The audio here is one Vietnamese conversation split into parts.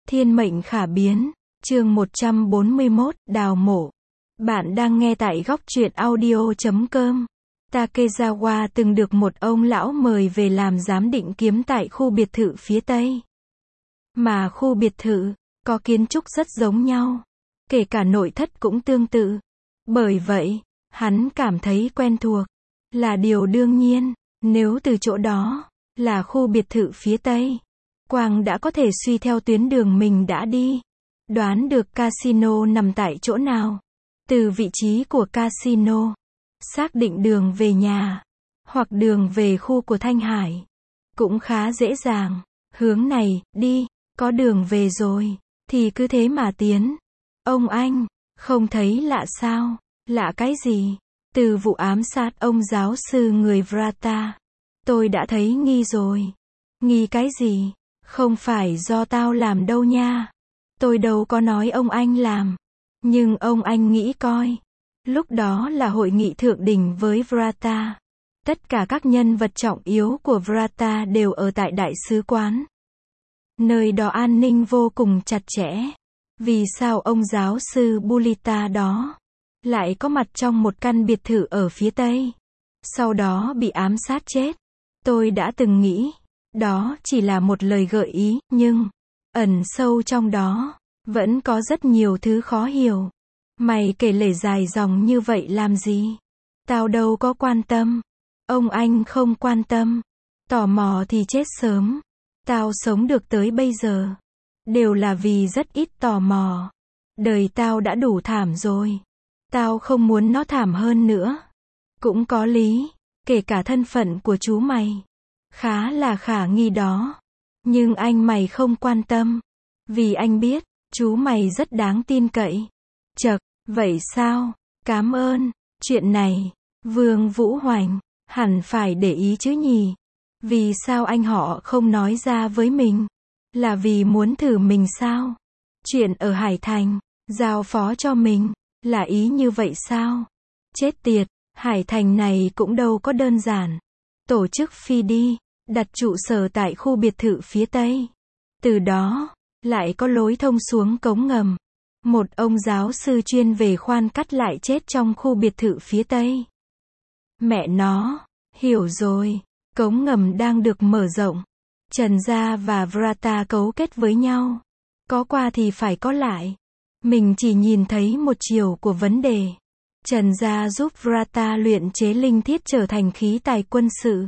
Thiên mệnh khả biến, chương 141, đào mộ. Bạn đang nghe tại góc truyện audio.com. Takezawa từng được một ông lão mời về làm giám định kiếm tại khu biệt thự phía Tây. Mà khu biệt thự, có kiến trúc rất giống nhau. Kể cả nội thất cũng tương tự. Bởi vậy, hắn cảm thấy quen thuộc. Là điều đương nhiên, nếu từ chỗ đó, là khu biệt thự phía Tây. Quang đã có thể suy theo tuyến đường mình đã đi. Đoán được casino nằm tại chỗ nào. Từ vị trí của casino, xác định đường về nhà, hoặc đường về khu của Thanh Hải. Cũng khá dễ dàng. Hướng này, đi, có đường về rồi, thì cứ thế mà tiến. Ông anh, không thấy lạ sao? Lạ cái gì? Từ vụ ám sát ông giáo sư người Vrata, tôi đã thấy nghi rồi. Nghi cái gì? Không phải do tao làm đâu nha. Tôi đâu có nói ông anh làm. Nhưng ông anh nghĩ coi. Lúc đó là hội nghị thượng đỉnh với Vrata. Tất cả các nhân vật trọng yếu của Vrata đều ở tại đại sứ quán. Nơi đó an ninh vô cùng chặt chẽ. Vì sao ông giáo sư Bulita đó lại có mặt trong một căn biệt thự ở phía Tây, sau đó bị ám sát chết? Tôi đã từng nghĩ, đó chỉ là một lời gợi ý, nhưng ẩn sâu trong đó, vẫn có rất nhiều thứ khó hiểu. Mày kể lể dài dòng như vậy làm gì? Tao đâu có quan tâm. Ông anh không quan tâm. Tò mò thì chết sớm. Tao sống được tới bây giờ, đều là vì rất ít tò mò. Đời tao đã đủ thảm rồi. Tao không muốn nó thảm hơn nữa. Cũng có lý, kể cả thân phận của chú mày khá là khả nghi đó. Nhưng anh mày không quan tâm. Vì anh biết, chú mày rất đáng tin cậy. Chậc, vậy sao? Cám ơn. Chuyện này, Vương Vũ Hoành hẳn phải để ý chứ nhỉ? Vì sao anh họ không nói ra với mình? Là vì muốn thử mình sao? Chuyện ở Hải Thành, giao phó cho mình, là ý như vậy sao? Chết tiệt, Hải Thành này cũng đâu có đơn giản. Tổ chức phi đi, đặt trụ sở tại khu biệt thự phía Tây. Từ đó, lại có lối thông xuống cống ngầm. Một ông giáo sư chuyên về khoan cắt lại chết trong khu biệt thự phía Tây. Mẹ nó, hiểu rồi, cống ngầm đang được mở rộng. Trần Gia và Vrata cấu kết với nhau. Có qua thì phải có lại. Mình chỉ nhìn thấy một chiều của vấn đề. Trần Gia giúp Vrata luyện chế linh thiết trở thành khí tài quân sự.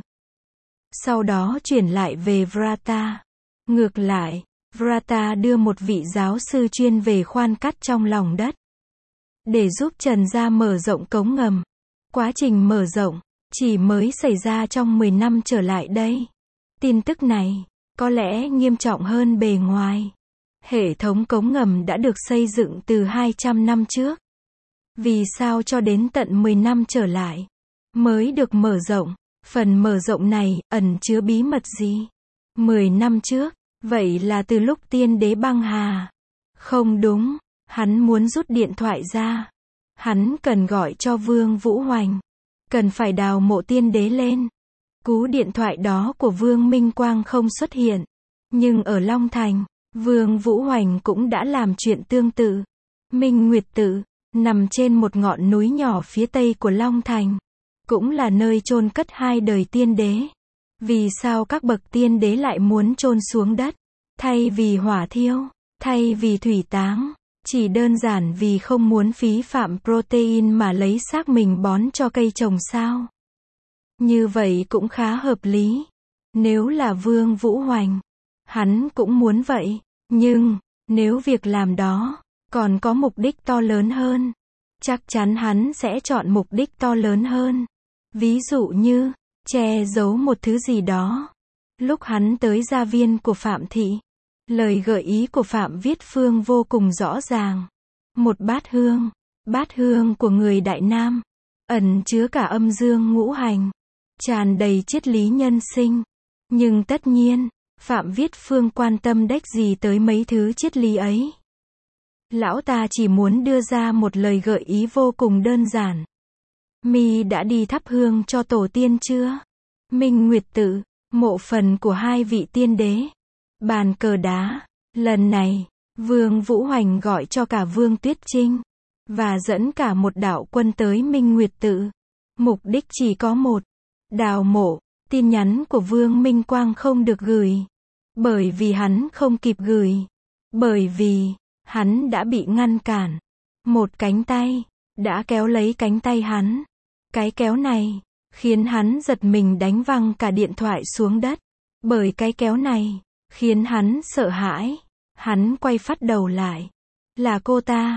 Sau đó chuyển lại về Vrata. Ngược lại, Vrata đưa một vị giáo sư chuyên về khoan cắt trong lòng đất, để giúp Trần Gia mở rộng cống ngầm. Quá trình mở rộng chỉ mới xảy ra trong 10 năm trở lại đây. Tin tức này có lẽ nghiêm trọng hơn bề ngoài. Hệ thống cống ngầm đã được xây dựng từ 200 năm trước. Vì sao cho đến tận 10 năm trở lại mới được mở rộng? Phần mở rộng này ẩn chứa bí mật gì? 10 năm trước, vậy là từ lúc tiên đế băng hà. Không đúng, hắn muốn rút điện thoại ra. Hắn cần gọi cho Vương Vũ Hoành. Cần phải đào mộ tiên đế lên. Cú điện thoại đó của Vương Minh Quang không xuất hiện. Nhưng ở Long Thành, Vương Vũ Hoành cũng đã làm chuyện tương tự. Minh Nguyệt Tự, nằm trên một ngọn núi nhỏ phía tây của Long Thành. Cũng là nơi chôn cất hai đời tiên đế. Vì sao các bậc tiên đế lại muốn chôn xuống đất, thay vì hỏa thiêu, thay vì thủy táng? Chỉ đơn giản vì không muốn phí phạm protein mà lấy xác mình bón cho cây trồng sao? Như vậy cũng khá hợp lý. Nếu là Vương Vũ Hoành, hắn cũng muốn vậy. Nhưng, nếu việc làm đó còn có mục đích to lớn hơn, chắc chắn hắn sẽ chọn mục đích to lớn hơn. Ví dụ như, che giấu một thứ gì đó. Lúc hắn tới gia viên của Phạm Thị, lời gợi ý của Phạm Viết Phương vô cùng rõ ràng. Một bát hương của người Đại Nam, ẩn chứa cả âm dương ngũ hành, tràn đầy triết lý nhân sinh. Nhưng tất nhiên, Phạm Viết Phương quan tâm đếch gì tới mấy thứ triết lý ấy. Lão ta chỉ muốn đưa ra một lời gợi ý vô cùng đơn giản. Mi đã đi thắp hương cho tổ tiên chưa? Minh Nguyệt Tự, mộ phần của hai vị tiên đế. Bàn cờ đá, lần này, Vương Vũ Hoành gọi cho cả Vương Tuyết Trinh, và dẫn cả một đạo quân tới Minh Nguyệt Tự. Mục đích chỉ có một, đào mộ. Tin nhắn của Vương Minh Quang không được gửi, bởi vì hắn không kịp gửi, bởi vì hắn đã bị ngăn cản. Một cánh tay đã kéo lấy cánh tay hắn. Cái kéo này khiến hắn giật mình, đánh văng cả điện thoại xuống đất. Bởi cái kéo này khiến hắn sợ hãi. Hắn quay phát đầu lại. Là cô ta,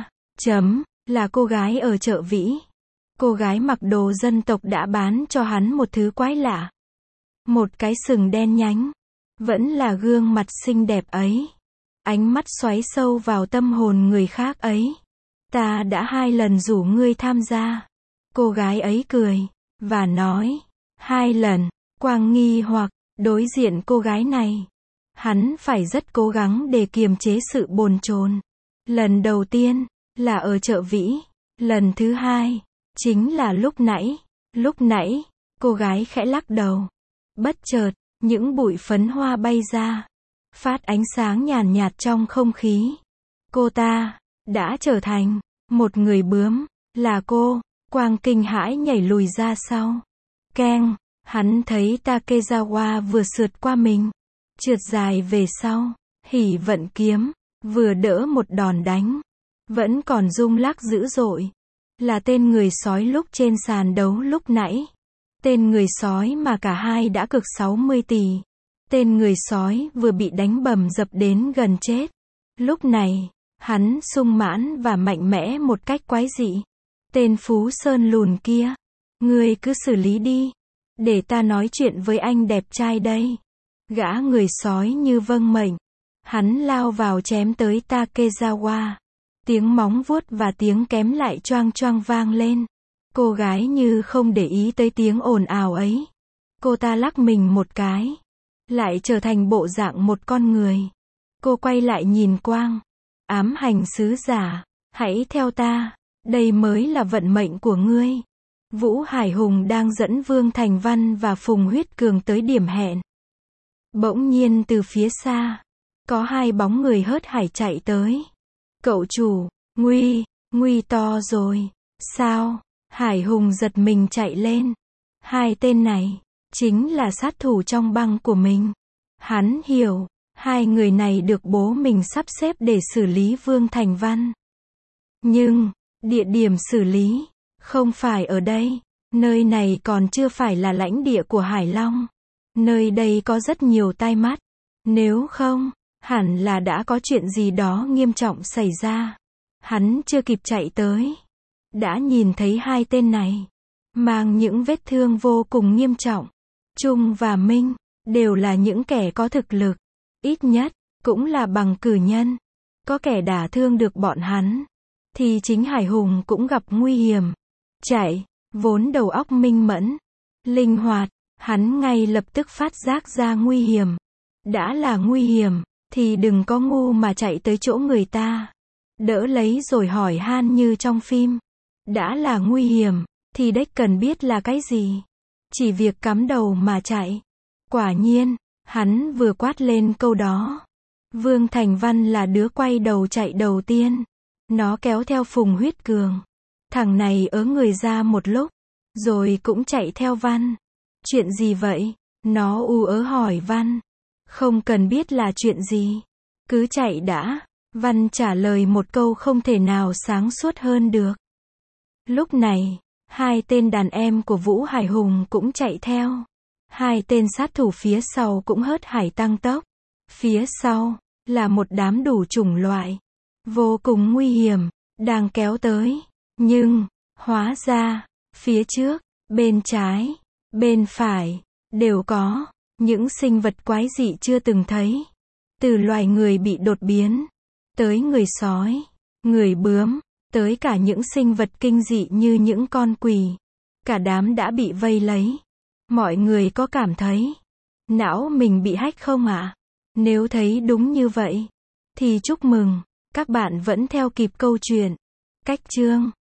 là cô gái ở chợ Vĩ. Cô gái mặc đồ dân tộc đã bán cho hắn một thứ quái lạ. Một cái sừng đen nhánh. Vẫn là gương mặt xinh đẹp ấy. Ánh mắt xoáy sâu vào tâm hồn người khác ấy. Ta đã 2 lần rủ ngươi tham gia. Cô gái ấy cười, và nói, 2 lần. Quang nghi hoặc, đối diện cô gái này. Hắn phải rất cố gắng để kiềm chế sự bồn chồn. Lần đầu tiên, là ở chợ Vĩ. Lần thứ 2, chính là lúc nãy. Lúc nãy, cô gái khẽ lắc đầu. Bất chợt, những bụi phấn hoa bay ra. Phát ánh sáng nhàn nhạt trong không khí. Cô ta đã trở thành một người bướm. Là cô. Quang kinh hãi nhảy lùi ra sau. Keng, hắn thấy Takezawa vừa sượt qua mình, trượt dài về sau. Hỉ vận kiếm vừa đỡ một đòn đánh, vẫn còn rung lắc dữ dội. Là tên người sói lúc trên sàn đấu lúc nãy. Tên người sói mà cả hai đã cực 60 tỷ. Tên người sói vừa bị đánh bầm dập đến gần chết. Lúc này, hắn sung mãn và mạnh mẽ một cách quái dị. Tên Phú Sơn lùn kia, ngươi cứ xử lý đi, để ta nói chuyện với anh đẹp trai đây. Gã người sói như vâng mệnh. Hắn lao vào chém tới Takezawa. Tiếng móng vuốt và tiếng kém lại choang choang vang lên. Cô gái như không để ý tới tiếng ồn ào ấy. Cô ta lắc mình một cái, lại trở thành bộ dạng một con người. Cô quay lại nhìn Quang. Ám hành sứ giả, hãy theo ta, đây mới là vận mệnh của ngươi. Vũ Hải Hùng đang dẫn Vương Thành Văn và Phùng Huyết Cường tới điểm hẹn. Bỗng nhiên từ phía xa, có 2 bóng người hớt hải chạy tới. Cậu chủ, nguy to rồi. Sao? Hải Hùng giật mình chạy lên. 2 tên này chính là sát thủ trong băng của mình. Hắn hiểu, 2 người này được bố mình sắp xếp để xử lý Vương Thành Văn. Nhưng, địa điểm xử lý không phải ở đây. Nơi này còn chưa phải là lãnh địa của Hải Long. Nơi đây có rất nhiều tai mắt. Nếu không, hẳn là đã có chuyện gì đó nghiêm trọng xảy ra. Hắn chưa kịp chạy tới, đã nhìn thấy 2 tên này, mang những vết thương vô cùng nghiêm trọng. Trung và Minh, đều là những kẻ có thực lực. Ít nhất, cũng là bằng cử nhân. Có kẻ đả thương được bọn hắn, thì chính Hải Hùng cũng gặp nguy hiểm. Chạy, vốn đầu óc minh mẫn, linh hoạt, hắn ngay lập tức phát giác ra nguy hiểm. Đã là nguy hiểm, thì đừng có ngu mà chạy tới chỗ người ta. Đỡ lấy rồi hỏi han như trong phim. Đã là nguy hiểm, thì đếch cần biết là cái gì. Chỉ việc cắm đầu mà chạy. Quả nhiên, hắn vừa quát lên câu đó. Vương Thành Văn là đứa quay đầu chạy đầu tiên. Nó kéo theo Phùng Huyết Cường. Thằng này ớ người ra một lúc, rồi cũng chạy theo Văn. Chuyện gì vậy? Nó u ớ hỏi Văn. Không cần biết là chuyện gì, cứ chạy đã. Văn trả lời một câu không thể nào sáng suốt hơn được. Lúc này, 2 tên đàn em của Vũ Hải Hùng cũng chạy theo. 2 tên sát thủ phía sau cũng hớt hải tăng tốc. Phía sau, là một đám đủ chủng loại, vô cùng nguy hiểm, đang kéo tới. Nhưng, hóa ra, phía trước, bên trái, bên phải, đều có những sinh vật quái dị chưa từng thấy. Từ loài người bị đột biến, tới người sói, người bướm, tới cả những sinh vật kinh dị như những con quỷ. Cả đám đã bị vây lấy. Mọi người có cảm thấy não mình bị hack không ạ? Nếu thấy đúng như vậy, thì chúc mừng, các bạn vẫn theo kịp câu chuyện. Cách chương